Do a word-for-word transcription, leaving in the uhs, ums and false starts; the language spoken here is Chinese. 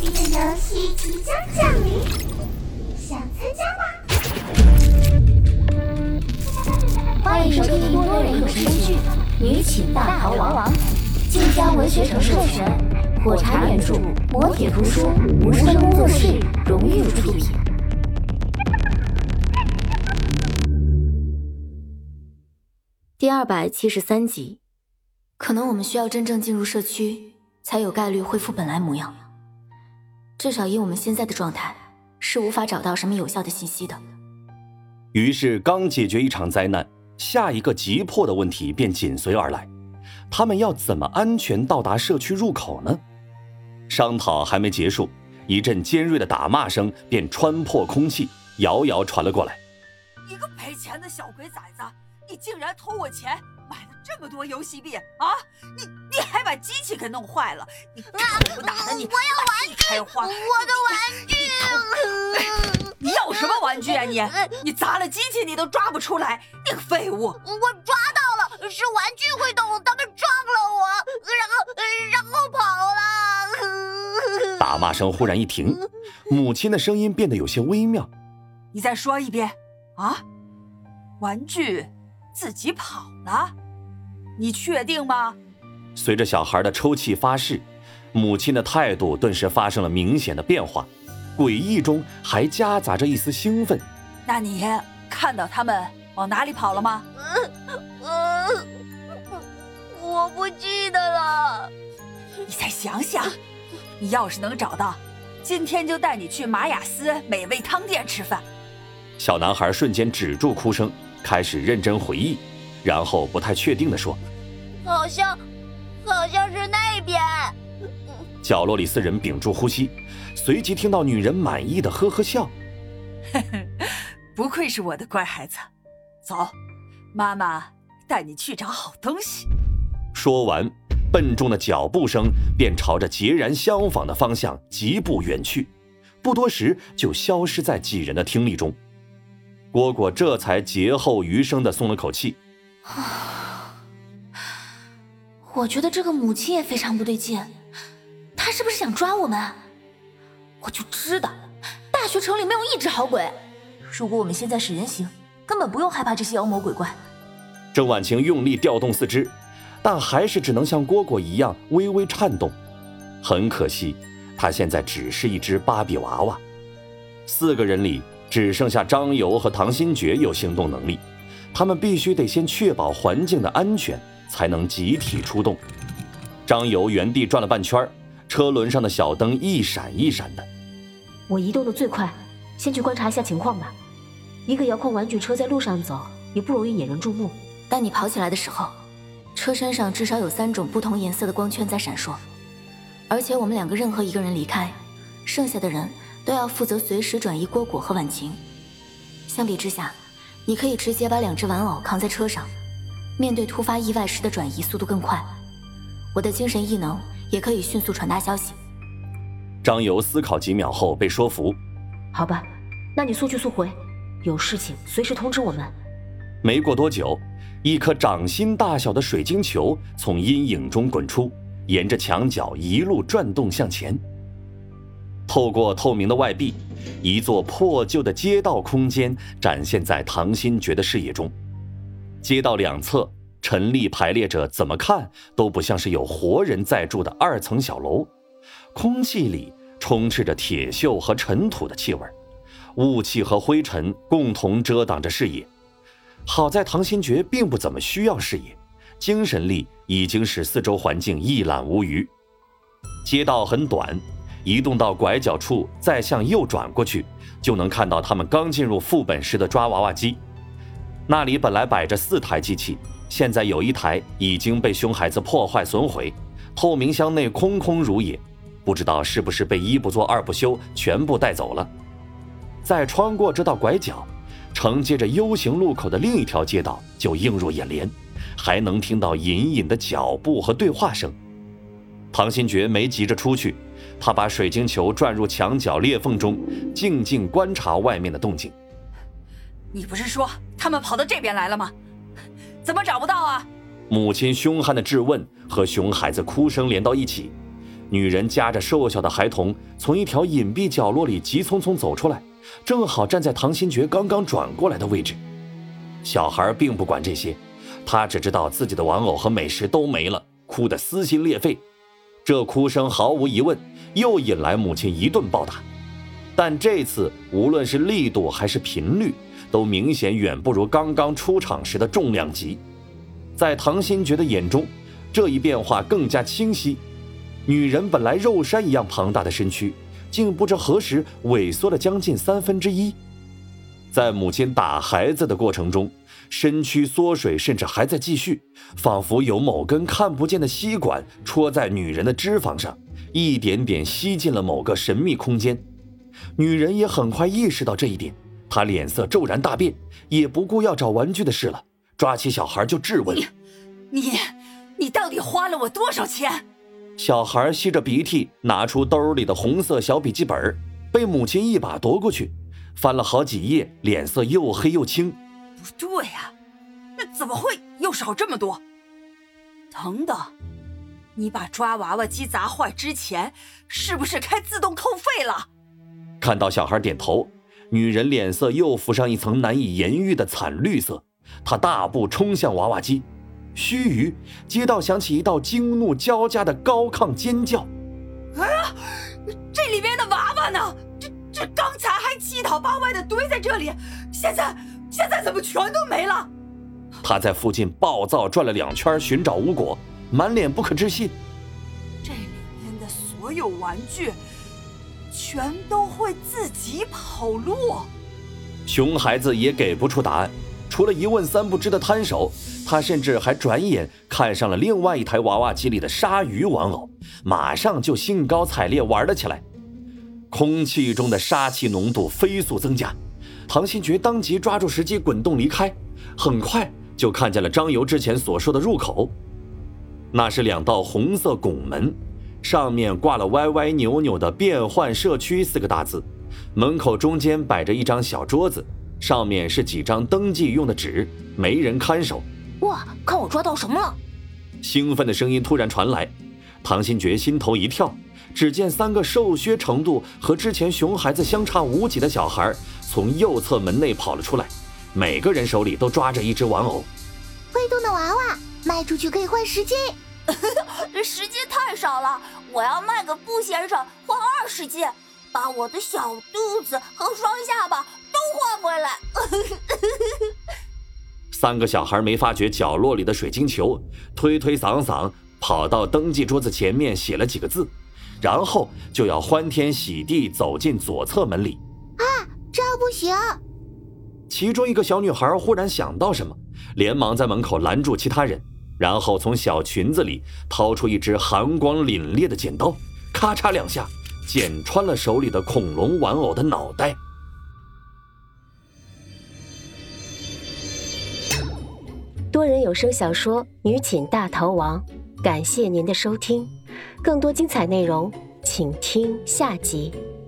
这个游戏即将降临，想参加吗？ 欢迎收听多人有声剧《女寝大逃亡》，晋江文学城授权，火柴原著，磨铁图书，无声工作室荣誉出品。第二百七十三集，可能我们需要真正进入社区，才有概率恢复本来模样。至少以我们现在的状态，是无法找到什么有效的信息的。 于是刚解决一场灾难，下一个急迫的问题便紧随而来，他们要怎么安全到达社区入口呢？商讨还没结束，一阵尖锐的打骂声便穿破空气，遥遥传了过来。 你个赔钱的小鬼崽子，你竟然偷我钱，买了这么多游戏币啊！你你还把机器给弄坏了，你臭不打的你！ 我要玩具， 开花， 我的玩具！ 你要什么玩具啊你？你砸了机器你都抓不出来，你个废物！ 我抓到了，是玩具会动，他们撞了我，然后然后跑了。 打骂声忽然一停，母亲的声音变得有些微妙。 你再说一遍啊！玩具自己跑了？你确定吗？ 随着小孩的抽泣发誓，母亲的态度顿时发生了明显的变化，诡异中还夹杂着一丝兴奋。 那你看到他们往哪里跑了吗？ 呃，我不记得了。 你再想想，你要是能找到，今天就带你去马雅斯美味汤店吃饭。 小男孩瞬间止住哭声，开始认真回忆，然后不太确定地说： 好像好像是那边。 角落里四人屏住呼吸，随即听到女人满意的呵呵笑。 不愧是我的乖孩子，走，妈妈带你去找好东西。 说完，笨重的脚步声便朝着截然相反的方向疾步远去，不多时就消失在几人的听力中。蝈蝈这才劫后余生地松了口气。 我觉得这个母亲也非常不对劲，她是不是想抓我们？我就知道，大学城里没有一只好鬼。如果我们现在是人形，根本不用害怕这些妖魔鬼怪。 郑婉晴用力调动四肢，但还是只能像蝈蝈一样微微颤动。很可惜，她现在只是一只芭比娃娃。四个人里只剩下张游和唐新觉有行动能力，他们必须得先确保环境的安全，才能集体出动。张游原地转了半圈，车轮上的小灯一闪一闪的。 我移动的最快，先去观察一下情况吧。一个遥控玩具车在路上走，也不容易引人注目。 当你跑起来的时候，车身上至少有三种不同颜色的光圈在闪烁，而且我们两个任何一个人离开，剩下的人都要负责随时转移蝈蝈和婉晴。相比之下，你可以直接把两只玩偶扛在车上，面对突发意外时的转移速度更快。我的精神异能也可以迅速传达消息。 张游思考几秒后被说服。 好吧，那你速去速回，有事情随时通知我们。 没过多久，一颗掌心大小的水晶球从阴影中滚出，沿着墙角一路转动向前。透过透明的外壁，一座破旧的街道空间展现在唐新觉的视野中。街道两侧陈列排列着怎么看都不像是有活人在住的二层小楼，空气里充斥着铁锈和尘土的气味，雾气和灰尘共同遮挡着视野。好在唐新觉并不怎么需要视野，精神力已经使四周环境一览无余。街道很短，移动到拐角处再向右转过去，就能看到他们刚进入副本时的抓娃娃机。那里本来摆着四台机器，现在有一台已经被熊孩子破坏损毁，透明箱内空空如也，不知道是不是被一不做二不休全部带走了。再穿过这道拐角，承接着 U 型路口的另一条街道就映入眼帘，还能听到隐隐的脚步和对话声。唐新觉没急着出去，他把水晶球转入墙角裂缝中，静静观察外面的动静。 你不是说他们跑到这边来了吗？怎么找不到啊？ 母亲凶悍的质问和熊孩子哭声连到一起， 女人夹着瘦小的孩童从一条隐蔽角落里急匆匆走出来，正好站在唐新觉刚刚转过来的位置。小孩并不管这些，他只知道自己的玩偶和美食都没了，哭得撕心裂肺。这哭声毫无疑问又引来母亲一顿暴打，但这次无论是力度还是频率，都明显远不如刚刚出场时的重量级。在唐新觉的眼中，这一变化更加清晰。女人本来肉山一样庞大的身躯，竟不知何时萎缩了将近三分之一。在母亲打孩子的过程中，身躯缩水，甚至还在继续，仿佛有某根看不见的吸管戳在女人的脂肪上，一点点吸进了某个神秘空间。女人也很快意识到这一点，她脸色骤然大变，也不顾要找玩具的事了，抓起小孩就质问：“ 你，你，你到底花了我多少钱？” 小孩吸着鼻涕，拿出兜里的红色小笔记本，被母亲一把夺过去，翻了好几页，脸色又黑又青。 不对呀、啊，那怎么会又少这么多？等等，你把抓娃娃机砸坏之前，是不是开自动扣费了？ 看到小孩点头，女人脸色又浮上一层难以言喻的惨绿色，她大步冲向娃娃机。须臾，街道响起一道惊怒交加的高亢尖叫。 啊！这里面的娃娃呢？这这刚才还七倒八歪的堆在这里，现在现在怎么全都没了？ 他在附近暴躁转了两圈，寻找无果，满脸不可置信。 这里面的所有玩具，全都会自己跑路？ 熊孩子也给不出答案。除了一问三不知的摊手，他甚至还转眼看上了另外一台娃娃机里的鲨鱼玩偶，马上就兴高采烈玩了起来。空气中的杀气浓度飞速增加，唐新觉当即抓住时机滚动离开，很快就看见了张游之前所说的入口。那是两道红色拱门，上面挂了歪歪扭扭的变换社区四个大字，门口中间摆着一张小桌子，上面是几张登记用的纸，没人看守。 哇，看我抓到什么了！ 兴奋的声音突然传来，唐新觉心头一跳，只见三个瘦削程度和之前熊孩子相差无几的小孩从右侧门内跑了出来，每个人手里都抓着一只玩偶。 会动的娃娃卖出去可以换十斤。 十斤太少了，我要卖给布先生换二十斤，把我的小肚子和双下巴都换回来。 三个小孩没发觉角落里的水晶球，推推搡搡跑到登记桌子前面写了几个字，然后就要欢天喜地走进左侧门里。 啊，这不行！ 其中一个小女孩忽然想到什么，连忙在门口拦住其他人，然后从小裙子里掏出一只寒光凛冽的剪刀，咔嚓两下剪穿了手里的恐龙玩偶的脑袋。 多人有声小说《女寝大逃亡》，感谢您的收听，更多精彩内容请听下集。